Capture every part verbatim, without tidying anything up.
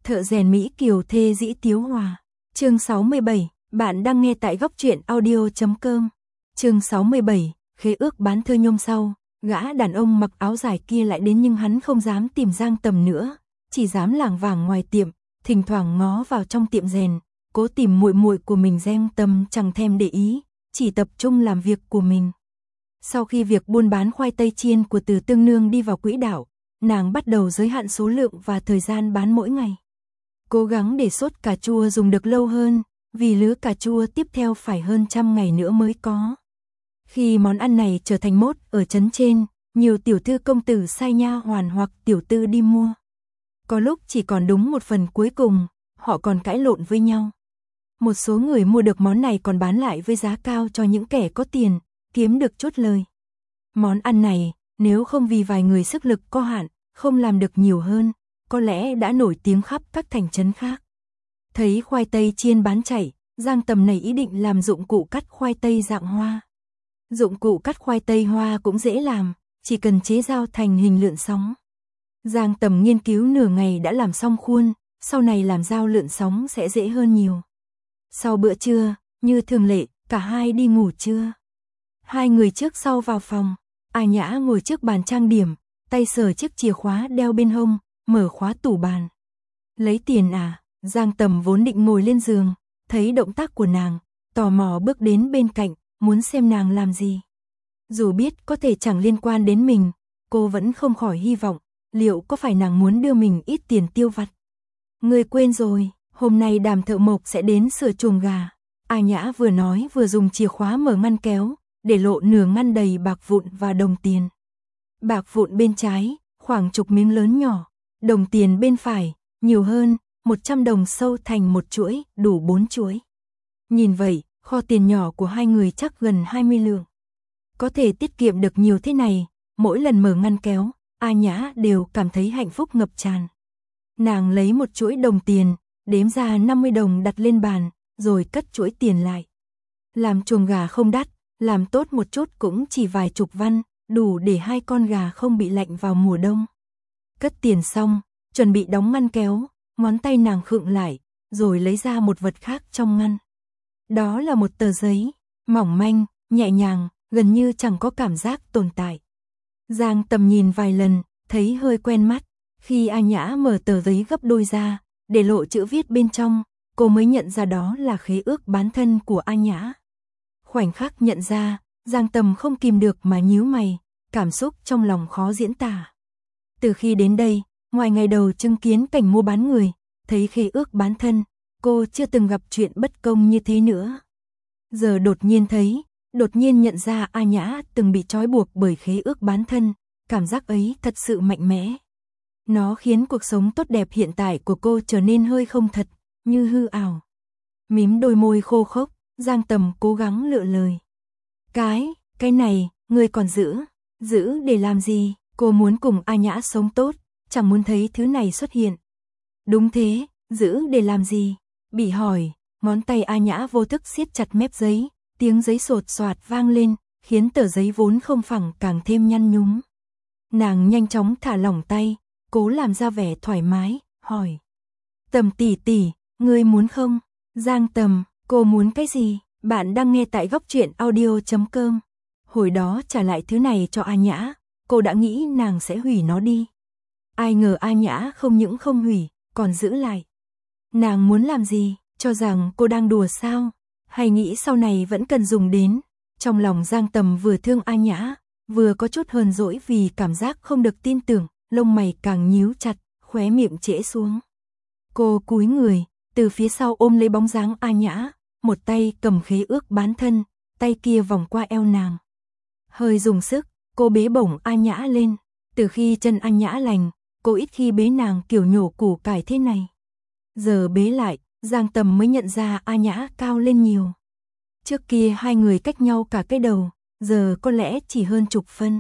Thợ rèn Mỹ Kiều thê dĩ Tiếu Hòa. Chương sáu mươi bảy, bạn đang nghe tại góc truyện audio chấm com. Chương sáu mươi bảy, khế ước bán thơ nhôm sau, gã đàn ông mặc áo dài kia lại đến nhưng hắn không dám tìm Giang Tầm nữa, chỉ dám lảng vảng ngoài tiệm, thỉnh thoảng ngó vào trong tiệm rèn, cố tìm muội muội của mình. Giang Tầm chẳng thèm để ý, chỉ tập trung làm việc của mình. Sau khi việc buôn bán khoai tây chiên của Từ Tương Nương đi vào quỹ đạo, nàng bắt đầu giới hạn số lượng và thời gian bán mỗi ngày. Cố gắng để sốt cà chua dùng được lâu hơn, vì lứa cà chua tiếp theo phải hơn trăm ngày nữa mới có. Khi món ăn này trở thành mốt ở trấn trên, nhiều tiểu thư công tử sai nha hoàn hoặc tiểu tư đi mua. Có lúc chỉ còn đúng một phần cuối cùng, họ còn cãi lộn với nhau. Một số người mua được món này còn bán lại với giá cao cho những kẻ có tiền, kiếm được chút lời. Món ăn này, nếu không vì vài người sức lực có hạn, không làm được nhiều hơn, có lẽ đã nổi tiếng khắp các thành trấn khác. Thấy khoai tây chiên bán chạy, Giang Tầm nảy ý định làm dụng cụ cắt khoai tây dạng hoa. Dụng cụ cắt khoai tây hoa cũng dễ làm, chỉ cần chế dao thành hình lượn sóng. Giang Tầm nghiên cứu nửa ngày đã làm xong khuôn, sau này làm dao lượn sóng sẽ dễ hơn nhiều. Sau bữa trưa, như thường lệ, cả hai đi ngủ trưa. Hai người trước sau vào phòng, A Nhã ngồi trước bàn trang điểm, tay sờ chiếc chìa khóa đeo bên hông, mở khóa tủ bàn. Lấy tiền à? Giang Tầm vốn định ngồi lên giường, thấy động tác của nàng, tò mò bước đến bên cạnh, muốn xem nàng làm gì. Dù biết có thể chẳng liên quan đến mình, cô vẫn không khỏi hy vọng, liệu có phải nàng muốn đưa mình ít tiền tiêu vặt. Người quên rồi, hôm nay Đàm thợ mộc sẽ đến sửa chuồng gà. A Nhã vừa nói vừa dùng chìa khóa mở ngăn kéo, để lộ nửa ngăn đầy bạc vụn và đồng tiền. Bạc vụn bên trái, khoảng chục miếng lớn nhỏ, đồng tiền bên phải, nhiều hơn, một trăm đồng sâu thành một chuỗi, đủ bốn chuỗi. Nhìn vậy, kho tiền nhỏ của hai người chắc gần hai mươi lượng. Có thể tiết kiệm được nhiều thế này, mỗi lần mở ngăn kéo, A Nhã đều cảm thấy hạnh phúc ngập tràn. Nàng lấy một chuỗi đồng tiền, đếm ra năm mươi đồng đặt lên bàn, rồi cất chuỗi tiền lại. Làm chuồng gà không đắt, làm tốt một chút cũng chỉ vài chục văn, đủ để hai con gà không bị lạnh vào mùa đông. Cất tiền xong, chuẩn bị đóng ngăn kéo, ngón tay nàng khựng lại, rồi lấy ra một vật khác trong ngăn. Đó là một tờ giấy, mỏng manh, nhẹ nhàng, gần như chẳng có cảm giác tồn tại. Giang Tầm nhìn vài lần, thấy hơi quen mắt, khi A Nhã mở tờ giấy gấp đôi ra, để lộ chữ viết bên trong, cô mới nhận ra đó là khế ước bán thân của A Nhã. Khoảnh khắc nhận ra, Giang Tầm không kìm được mà nhíu mày, cảm xúc trong lòng khó diễn tả. Từ khi đến đây, ngoài ngày đầu chứng kiến cảnh mua bán người, thấy khế ước bán thân, cô chưa từng gặp chuyện bất công như thế nữa. Giờ đột nhiên thấy, đột nhiên nhận ra A Nhã từng bị trói buộc bởi khế ước bán thân, cảm giác ấy thật sự mạnh mẽ. Nó khiến cuộc sống tốt đẹp hiện tại của cô trở nên hơi không thật, như hư ảo. Mím đôi môi khô khốc, Giang Tầm cố gắng lựa lời. Cái, cái này, ngươi còn giữ, giữ để làm gì? Cô muốn cùng A Nhã sống tốt, chẳng muốn thấy thứ này xuất hiện. Đúng thế, giữ để làm gì? Bị hỏi, ngón tay A Nhã vô thức siết chặt mép giấy, tiếng giấy sột soạt vang lên, khiến tờ giấy vốn không phẳng càng thêm nhăn nhúm. Nàng nhanh chóng thả lỏng tay, cố làm ra vẻ thoải mái, hỏi. Tầm tỷ tỷ, ngươi muốn không? Giang Tầm, cô muốn cái gì? Bạn đang nghe tại góc truyện audio chấm com. Hồi đó trả lại thứ này cho A Nhã, cô đã nghĩ nàng sẽ hủy nó đi. Ai ngờ A Nhã không những không hủy, còn giữ lại. Nàng muốn làm gì? Cho rằng cô đang đùa sao? Hay nghĩ sau này vẫn cần dùng đến? Trong lòng Giang Tầm vừa thương A Nhã, vừa có chút hờn dỗi vì cảm giác không được tin tưởng, lông mày càng nhíu chặt, khóe miệng trễ xuống. Cô cúi người, từ phía sau ôm lấy bóng dáng A Nhã, một tay cầm khế ước bán thân, tay kia vòng qua eo nàng. Hơi dùng sức, cô bế bổng A Nhã lên. Từ khi chân A Nhã lành, cô ít khi bế nàng kiểu nhổ củ cải thế này. Giờ bế lại, Giang Tầm mới nhận ra A Nhã cao lên nhiều. Trước kia hai người cách nhau cả cái đầu, giờ có lẽ chỉ hơn chục phân.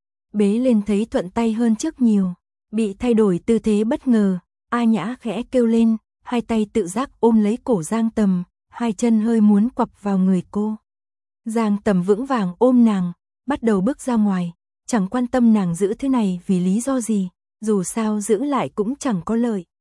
Bế lên thấy thuận tay hơn trước nhiều. Bị thay đổi tư thế bất ngờ, A Nhã khẽ kêu lên, hai tay tự giác ôm lấy cổ Giang Tầm, hai chân hơi muốn quặp vào người cô. Giang Tầm vững vàng ôm nàng, bắt đầu bước ra ngoài, chẳng quan tâm nàng giữ thứ này vì lý do gì, dù sao giữ lại cũng chẳng có lợi.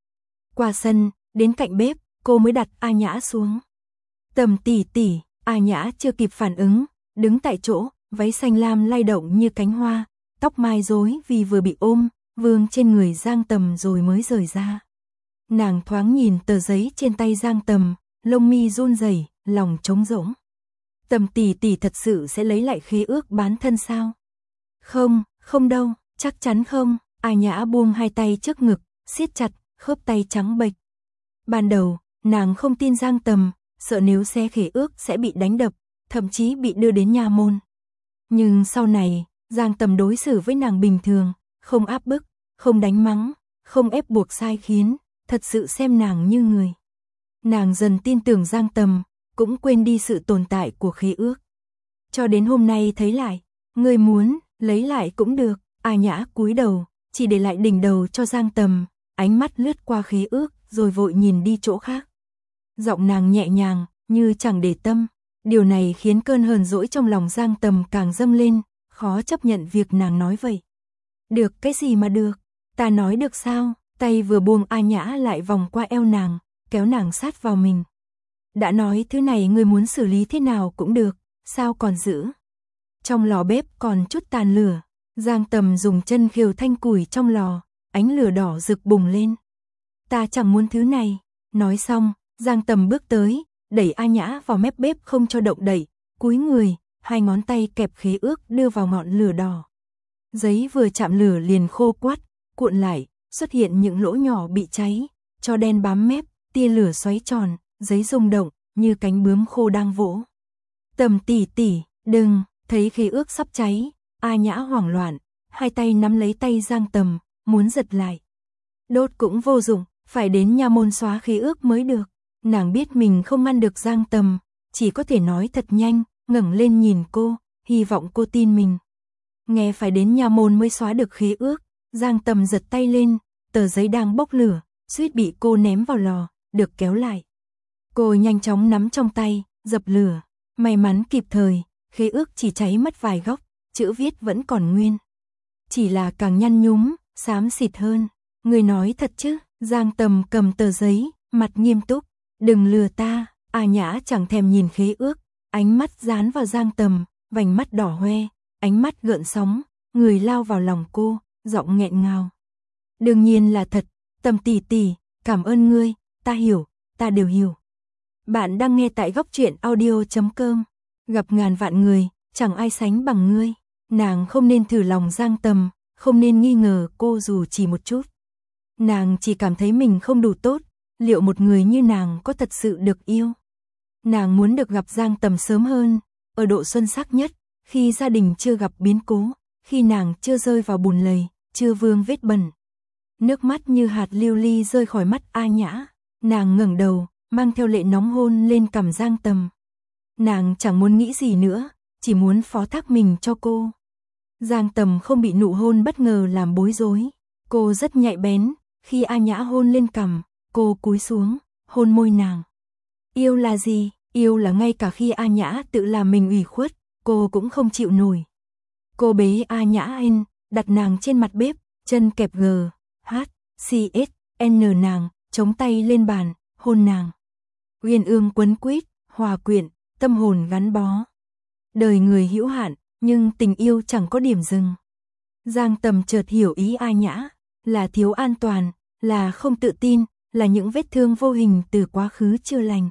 Qua sân, đến cạnh bếp, cô mới đặt A Nhã xuống. Tầm tỷ tỷ, A Nhã chưa kịp phản ứng, đứng tại chỗ, váy xanh lam lay động như cánh hoa, tóc mai rối vì vừa bị ôm, vương trên người Giang Tầm rồi mới rời ra. Nàng thoáng nhìn tờ giấy trên tay Giang Tầm, lông mi run rẩy, lòng trống rỗng. Tầm tỷ tỷ thật sự sẽ lấy lại khế ước bán thân sao? Không, không đâu, chắc chắn không. A Nhã buông hai tay trước ngực, siết chặt, khớp tay trắng bệch. Ban đầu, nàng không tin Giang Tầm, sợ nếu xé khế ước sẽ bị đánh đập, thậm chí bị đưa đến nha môn. Nhưng sau này, Giang Tầm đối xử với nàng bình thường, không áp bức, không đánh mắng, không ép buộc sai khiến, thật sự xem nàng như người. Nàng dần tin tưởng Giang Tầm, cũng quên đi sự tồn tại của khế ước. Cho đến hôm nay thấy lại, người muốn, lấy lại cũng được. A Nhã cúi đầu, chỉ để lại đỉnh đầu cho Giang Tầm, ánh mắt lướt qua khế ước, rồi vội nhìn đi chỗ khác. Giọng nàng nhẹ nhàng, như chẳng để tâm. Điều này khiến cơn hờn dỗi trong lòng Giang Tầm càng dâng lên, khó chấp nhận việc nàng nói vậy. Được cái gì mà được, ta nói được sao? Tay vừa buông A Nhã lại vòng qua eo nàng, kéo nàng sát vào mình. Đã nói thứ này ngươi muốn xử lý thế nào cũng được, sao còn giữ? Trong lò bếp còn chút tàn lửa, Giang Tầm dùng chân khều thanh củi trong lò, ánh lửa đỏ rực bùng lên. Ta chẳng muốn thứ này. Nói xong, Giang Tầm bước tới, đẩy A Nhã vào mép bếp không cho động đậy, cúi người, hai ngón tay kẹp khế ước đưa vào ngọn lửa đỏ. Giấy vừa chạm lửa liền khô quắt, cuộn lại, xuất hiện những lỗ nhỏ bị cháy, cho đen bám mép, tia lửa xoáy tròn, giấy rung động, như cánh bướm khô đang vỗ. Tầm tỷ tỷ, đừng, thấy khế ước sắp cháy, A Nhã hoảng loạn, hai tay nắm lấy tay Giang Tầm, muốn giật lại. Đốt cũng vô dụng, phải đến nha môn xóa khế ước mới được. Nàng biết mình không ngăn được Giang Tầm, chỉ có thể nói thật nhanh, ngẩng lên nhìn cô, hy vọng cô tin mình. Nghe phải đến nha môn mới xóa được khế ước, Giang Tầm giật tay lên, tờ giấy đang bốc lửa, suýt bị cô ném vào lò, được kéo lại. Cô nhanh chóng nắm trong tay, dập lửa, may mắn kịp thời, khế ước chỉ cháy mất vài góc, chữ viết vẫn còn nguyên. Chỉ là càng nhăn nhúm, xám xịt hơn. Người nói thật chứ? Giang Tầm cầm tờ giấy, mặt nghiêm túc. Đừng lừa ta. A Nhã chẳng thèm nhìn khế ước, ánh mắt dán vào Giang Tầm, vành mắt đỏ hoe, ánh mắt gợn sóng, người lao vào lòng cô, giọng nghẹn ngào. Đương nhiên là thật, Tầm tỷ tỷ, cảm ơn ngươi, ta hiểu, ta đều hiểu. Bạn đang nghe tại góc truyện audio chấm com. Gặp ngàn vạn người, chẳng ai sánh bằng ngươi. Nàng không nên thử lòng Giang Tầm, không nên nghi ngờ cô dù chỉ một chút. Nàng chỉ cảm thấy mình không đủ tốt, liệu một người như nàng có thật sự được yêu? Nàng muốn được gặp Giang Tầm sớm hơn, ở độ xuân sắc nhất, khi gia đình chưa gặp biến cố, khi nàng chưa rơi vào bùn lầy, chưa vương vết bẩn. Nước mắt như hạt lưu ly rơi khỏi mắt A Nhã, nàng ngẩng đầu, mang theo lệ nóng hôn lên cằm Giang Tầm. Nàng chẳng muốn nghĩ gì nữa, chỉ muốn phó thác mình cho cô. Giang Tầm không bị nụ hôn bất ngờ làm bối rối, cô rất nhạy bén, khi A Nhã hôn lên cằm, cô cúi xuống, hôn môi nàng. Yêu là gì? Yêu là ngay cả khi A Nhã tự làm mình ủy khuất, cô cũng không chịu nổi. Cô bế A Nhã in, đặt nàng trên mặt bếp, chân kẹp G, H, C, S, N nàng, chống tay lên bàn, hôn nàng. Uyên ương quấn quýt, hòa quyện, tâm hồn gắn bó. Đời người hữu hạn, nhưng tình yêu chẳng có điểm dừng. Giang Tầm chợt hiểu ý A Nhã, là thiếu an toàn, là không tự tin, là những vết thương vô hình từ quá khứ chưa lành.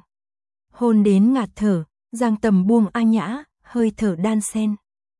Hôn đến ngạt thở, Giang Tầm buông A Nhã, hơi thở đan xen.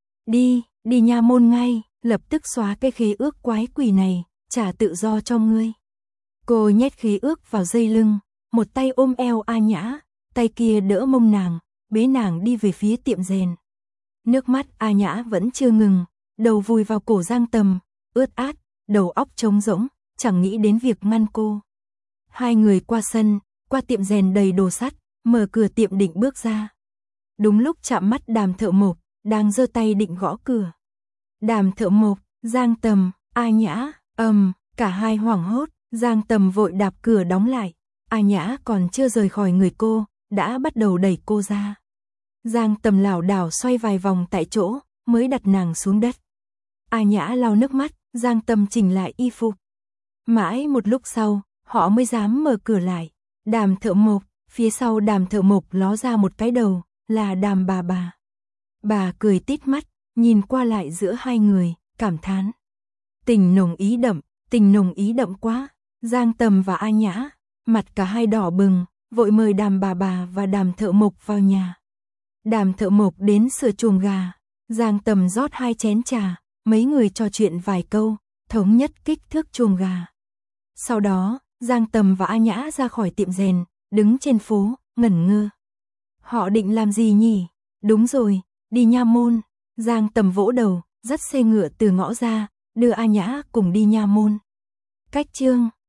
Đi, đi nha môn ngay, lập tức xóa cái khế ước quái quỷ này, trả tự do cho ngươi. Cô nhét khế ước vào dây lưng, một tay ôm eo A Nhã, tay kia đỡ mông nàng, bế nàng đi về phía tiệm rèn. Nước mắt A Nhã vẫn chưa ngừng, đầu vùi vào cổ Giang Tầm, ướt át, đầu óc trống rỗng, chẳng nghĩ đến việc ngăn cô. Hai người qua sân, qua tiệm rèn đầy đồ sắt, mở cửa tiệm định bước ra. Đúng lúc chạm mắt Đàm thợ mộc, đang giơ tay định gõ cửa. Đàm thợ mộc, Giang Tầm, A Nhã, ầm, cả hai hoảng hốt, Giang Tầm vội đạp cửa đóng lại. A Nhã còn chưa rời khỏi người cô, đã bắt đầu đẩy cô ra. Giang Tầm lảo đảo xoay vài vòng tại chỗ, mới đặt nàng xuống đất. A Nhã lau nước mắt, Giang Tầm chỉnh lại y phục. Mãi một lúc sau, họ mới dám mở cửa lại. Đàm Thợ Mộc, phía sau Đàm Thợ Mộc ló ra một cái đầu, là Đàm bà bà. Bà cười tít mắt, nhìn qua lại giữa hai người, cảm thán. Tình nồng ý đậm, tình nồng ý đậm quá. Giang Tầm và A Nhã, mặt cả hai đỏ bừng, vội mời Đàm bà bà và Đàm Thợ Mộc vào nhà. Đàm Thợ Mộc đến sửa chuồng gà, Giang Tầm rót hai chén trà, mấy người trò chuyện vài câu, thống nhất kích thước chuồng gà. Sau đó, Giang Tầm và A Nhã ra khỏi tiệm rèn, đứng trên phố, ngẩn ngơ. Họ định làm gì nhỉ? Đúng rồi, đi Nha Môn. Giang Tầm vỗ đầu, dắt xe ngựa từ ngõ ra, đưa A Nhã cùng đi Nha Môn. Cách chương